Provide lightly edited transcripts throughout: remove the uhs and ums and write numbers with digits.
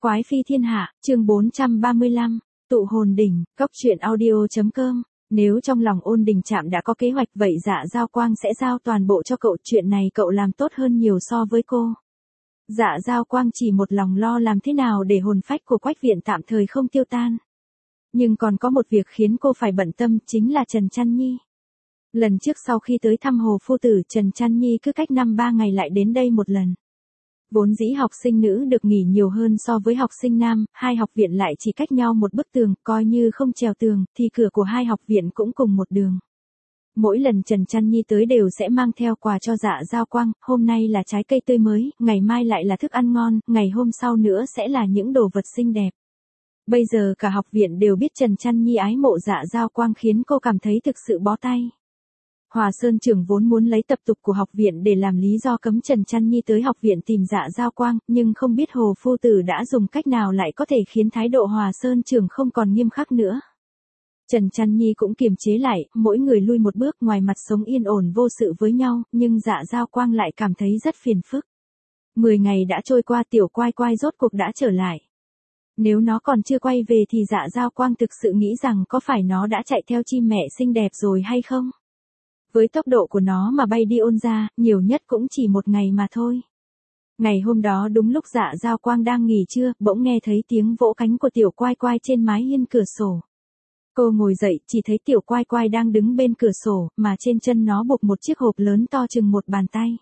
Quái phi thiên hạ, chương 435, tụ hồn đỉnh, cóc truyện audio.com. Nếu trong lòng Ôn Đình Trạm đã có kế hoạch vậy Dạ Giao Quang sẽ giao toàn bộ cho cậu, chuyện này cậu làm tốt hơn nhiều so với cô. Dạ Giao Quang chỉ một lòng lo làm thế nào để hồn phách của Quách Viện tạm thời không tiêu tan. Nhưng còn có một việc khiến cô phải bận tâm, chính là Trần Trăn Nhi. Lần trước sau khi tới thăm Hồ Phu Tử, Trần Trăn Nhi cứ cách 5-3 ngày lại đến đây một lần. Vốn dĩ học sinh nữ được nghỉ nhiều hơn so với học sinh nam, hai học viện lại chỉ cách nhau một bức tường, coi như không trèo tường, thì cửa của hai học viện cũng cùng một đường. Mỗi lần Trần Trăn Nhi tới đều sẽ mang theo quà cho Dạ Giao Quang, hôm nay là trái cây tươi mới, ngày mai lại là thức ăn ngon, ngày hôm sau nữa sẽ là những đồ vật xinh đẹp. Bây giờ cả học viện đều biết Trần Trăn Nhi ái mộ Dạ Giao Quang khiến cô cảm thấy thực sự bó tay. Hòa Sơn trưởng vốn muốn lấy tập tục của học viện để làm lý do cấm Trần Trăn Nhi tới học viện tìm Dạ Giao Quang, nhưng không biết Hồ Phu Tử đã dùng cách nào lại có thể khiến thái độ Hòa Sơn trưởng không còn nghiêm khắc nữa. Trần Trăn Nhi cũng kiềm chế lại, mỗi người lui một bước, ngoài mặt sống yên ổn vô sự với nhau, nhưng Dạ Giao Quang lại cảm thấy rất phiền phức. 10 ngày đã trôi qua, tiểu Quai Quai rốt cuộc đã trở lại. Nếu nó còn chưa quay về thì Dạ Giao Quang thực sự nghĩ rằng có phải nó đã chạy theo chim mẹ xinh đẹp rồi hay không? Với tốc độ của nó mà bay đi Ôn gia, nhiều nhất cũng chỉ một ngày mà thôi. Ngày hôm đó đúng lúc Dạ Giao Quang đang nghỉ trưa, bỗng nghe thấy tiếng vỗ cánh của tiểu Quai Quai trên mái hiên cửa sổ. Cô ngồi dậy, chỉ thấy tiểu Quai Quai đang đứng bên cửa sổ, mà trên chân nó buộc một chiếc hộp lớn to chừng một bàn tay.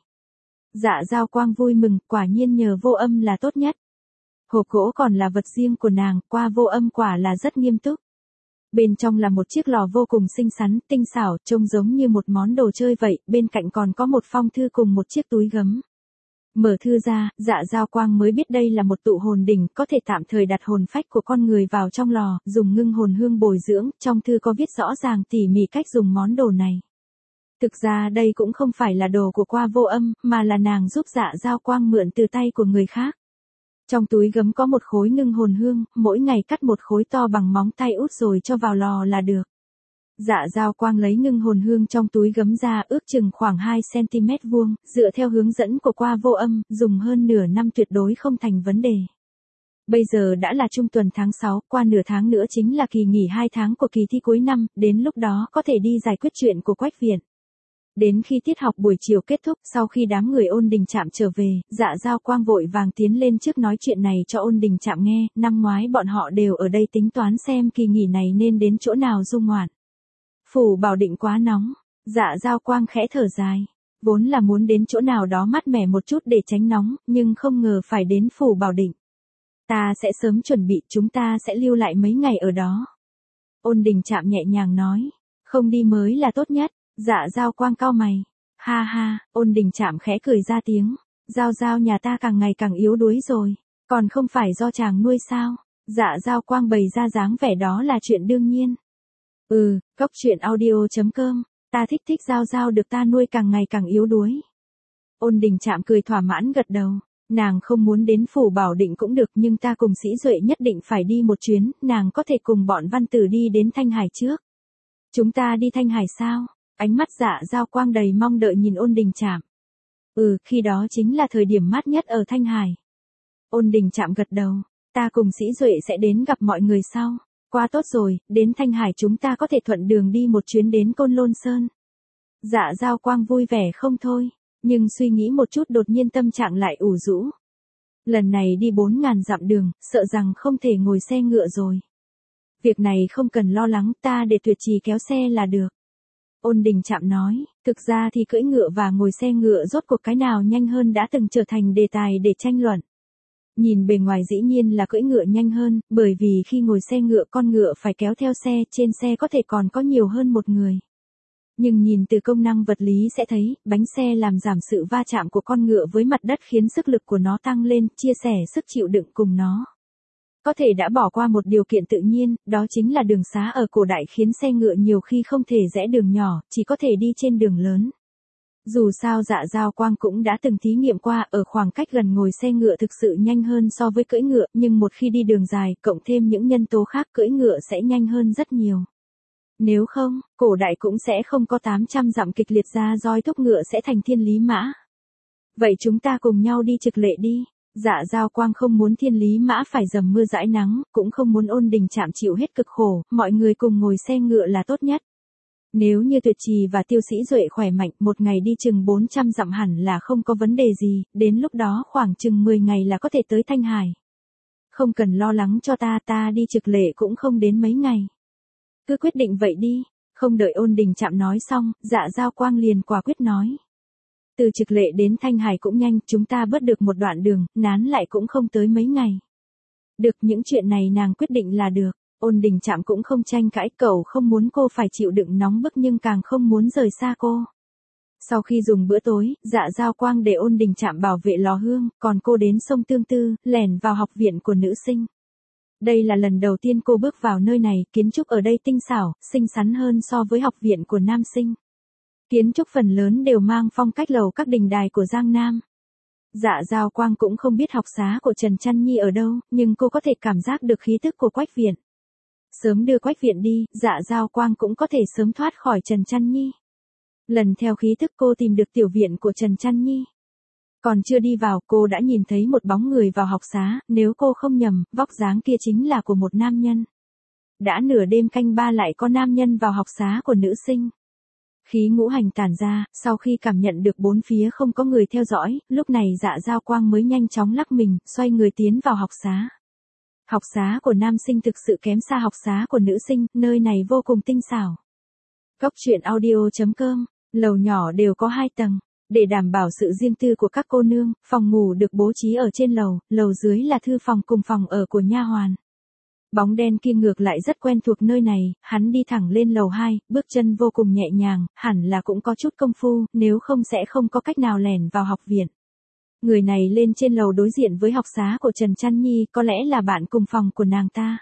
Dạ Giao Quang vui mừng, quả nhiên nhờ Vô Âm là tốt nhất. Hộp gỗ còn là vật riêng của nàng, qua Vô Âm quả là rất nghiêm túc. Bên trong là một chiếc lò vô cùng xinh xắn, tinh xảo, trông giống như một món đồ chơi vậy, bên cạnh còn có một phong thư cùng một chiếc túi gấm. Mở thư ra, Dạ Giao Quang mới biết đây là một tụ hồn đỉnh, có thể tạm thời đặt hồn phách của con người vào trong lò, dùng ngưng hồn hương bồi dưỡng, trong thư có viết rõ ràng tỉ mỉ cách dùng món đồ này. Thực ra đây cũng không phải là đồ của qua Vô Âm, mà là nàng giúp Dạ Giao Quang mượn từ tay của người khác. Trong túi gấm có một khối ngưng hồn hương, mỗi ngày cắt một khối to bằng móng tay út rồi cho vào lò là được. Dạ Giao Quang lấy ngưng hồn hương trong túi gấm ra, ước chừng khoảng 2 cm vuông, dựa theo hướng dẫn của qua Vô Âm, dùng hơn nửa năm tuyệt đối không thành vấn đề. Bây giờ đã là trung tuần tháng 6, qua nửa tháng nữa chính là kỳ nghỉ 2 tháng của kỳ thi cuối năm, đến lúc đó có thể đi giải quyết chuyện của Quách Viện. Đến khi tiết học buổi chiều kết thúc, sau khi đám người Ôn Đình Trạm trở về, Dạ Giao Quang vội vàng tiến lên trước nói chuyện này cho Ôn Đình Trạm nghe, năm ngoái bọn họ đều ở đây tính toán xem kỳ nghỉ này nên đến chỗ nào du ngoạn. Phủ Bảo Định quá nóng, Dạ Giao Quang khẽ thở dài, vốn là muốn đến chỗ nào đó mát mẻ một chút để tránh nóng, nhưng không ngờ phải đến Phủ Bảo Định. Ta sẽ sớm chuẩn bị, chúng ta sẽ lưu lại mấy ngày ở đó. Ôn Đình Trạm nhẹ nhàng nói, không đi mới là tốt nhất. Dạ Giao Quang cau mày. Ha ha, Ôn Đình Trạm khẽ cười ra tiếng. Giao Giao nhà ta càng ngày càng yếu đuối rồi. Còn không phải do chàng nuôi sao? Dạ Giao Quang bày ra dáng vẻ đó là chuyện đương nhiên. Cóc truyện audio.com. Ta thích Giao Giao được ta nuôi càng ngày càng yếu đuối. Ôn Đình Trạm cười thỏa mãn gật đầu. Nàng không muốn đến Phủ Bảo Định cũng được, nhưng ta cùng Sĩ Duệ nhất định phải đi một chuyến, nàng có thể cùng bọn Văn Tử đi đến Thanh Hải trước. Chúng ta đi Thanh Hải sao? Ánh mắt Dạ Giao Quang đầy mong đợi nhìn Ôn Đình Trạm. Khi đó chính là thời điểm mát nhất ở Thanh Hải. Ôn Đình Trạm gật đầu. Ta cùng Sĩ Duệ sẽ đến gặp mọi người sau. Quá tốt rồi, đến Thanh Hải chúng ta có thể thuận đường đi một chuyến đến Côn Lôn Sơn. Dạ Giao Quang vui vẻ không thôi, nhưng suy nghĩ một chút đột nhiên tâm trạng lại ủ rũ. Lần này đi 4.000 dặm đường, sợ rằng không thể ngồi xe ngựa rồi. Việc này không cần lo lắng, ta để Tuyệt Trì kéo xe là được. Ôn Đình Trạm nói, thực ra thì cưỡi ngựa và ngồi xe ngựa rốt cuộc cái nào nhanh hơn đã từng trở thành đề tài để tranh luận. Nhìn bề ngoài dĩ nhiên là cưỡi ngựa nhanh hơn, bởi vì khi ngồi xe ngựa con ngựa phải kéo theo xe, trên xe có thể còn có nhiều hơn một người. Nhưng nhìn từ công năng vật lý sẽ thấy, bánh xe làm giảm sự va chạm của con ngựa với mặt đất khiến sức lực của nó tăng lên, chia sẻ sức chịu đựng cùng nó. Có thể đã bỏ qua một điều kiện tự nhiên, đó chính là đường xá ở cổ đại khiến xe ngựa nhiều khi không thể rẽ đường nhỏ, chỉ có thể đi trên đường lớn. Dù sao Dạ Giao Quang cũng đã từng thí nghiệm qua, ở khoảng cách gần ngồi xe ngựa thực sự nhanh hơn so với cưỡi ngựa, nhưng một khi đi đường dài, cộng thêm những nhân tố khác cưỡi ngựa sẽ nhanh hơn rất nhiều. Nếu không, cổ đại cũng sẽ không có 800 dặm kịch liệt ra roi thúc ngựa sẽ thành thiên lý mã. Vậy chúng ta cùng nhau đi trực lệ đi. Dạ Giao Quang không muốn Thiên Lý Mã phải dầm mưa dãi nắng, cũng không muốn Ôn Đình Trạm chịu hết cực khổ, mọi người cùng ngồi xe ngựa là tốt nhất. Nếu như Tuyệt Trì và Tiêu Sĩ Duệ khỏe mạnh, một ngày đi chừng 400 dặm hẳn là không có vấn đề gì, đến lúc đó khoảng chừng 10 ngày là có thể tới Thanh Hải. Không cần lo lắng cho ta đi Trực Lệ cũng không đến mấy ngày. Cứ quyết định vậy đi, không đợi Ôn Đình Trạm nói xong, Dạ Giao Quang liền quả quyết nói. Từ Trực Lệ đến Thanh Hải cũng nhanh, chúng ta bớt được một đoạn đường, nán lại cũng không tới mấy ngày. Được, những chuyện này nàng quyết định là được. Ôn Đình Trạm cũng không tranh cãi, cậu không muốn cô phải chịu đựng nóng bức nhưng càng không muốn rời xa cô. Sau khi dùng bữa tối, Dạ Giao Quang để Ôn Đình Trạm bảo vệ lò hương, còn cô đến sông Tương Tư, lẻn vào học viện của nữ sinh. Đây là lần đầu tiên cô bước vào nơi này, kiến trúc ở đây tinh xảo, xinh xắn hơn so với học viện của nam sinh. Kiến trúc phần lớn đều mang phong cách lầu các đình đài của Giang Nam. Dạ Giao Quang cũng không biết học xá của Trần Chăn Nhi ở đâu, nhưng cô có thể cảm giác được khí tức của Quách Viện. Sớm đưa Quách Viện đi, Dạ Giao Quang cũng có thể sớm thoát khỏi Trần Chăn Nhi. Lần theo khí thức cô tìm được tiểu viện của Trần Chăn Nhi. Còn chưa đi vào, cô đã nhìn thấy một bóng người vào học xá, nếu cô không nhầm, vóc dáng kia chính là của một nam nhân. Đã nửa đêm canh ba lại có nam nhân vào học xá của nữ sinh. Khí ngũ hành tản ra, sau khi cảm nhận được bốn phía không có người theo dõi, lúc này Dạ Giao Quang mới nhanh chóng lắc mình, xoay người tiến vào học xá. Học xá của nam sinh thực sự kém xa học xá của nữ sinh, nơi này vô cùng tinh xảo. Góc truyện audio.com, lầu nhỏ đều có 2 tầng. Để đảm bảo sự riêng tư của các cô nương, phòng ngủ được bố trí ở trên lầu, lầu dưới là thư phòng cùng phòng ở của nha hoàn. Bóng đen kia ngược lại rất quen thuộc nơi này, hắn đi thẳng lên lầu 2, bước chân vô cùng nhẹ nhàng, hẳn là cũng có chút công phu, nếu không sẽ không có cách nào lẻn vào học viện. Người này lên trên lầu đối diện với học xá của Trần Chăn Nhi, có lẽ là bạn cùng phòng của nàng ta.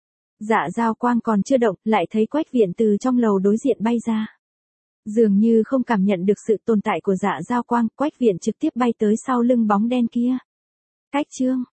Dạ Giao Quang còn chưa động, lại thấy Quách Viện từ trong lầu đối diện bay ra. Dường như không cảm nhận được sự tồn tại của Dạ Giao Quang, Quách Viện trực tiếp bay tới sau lưng bóng đen kia. Cách chương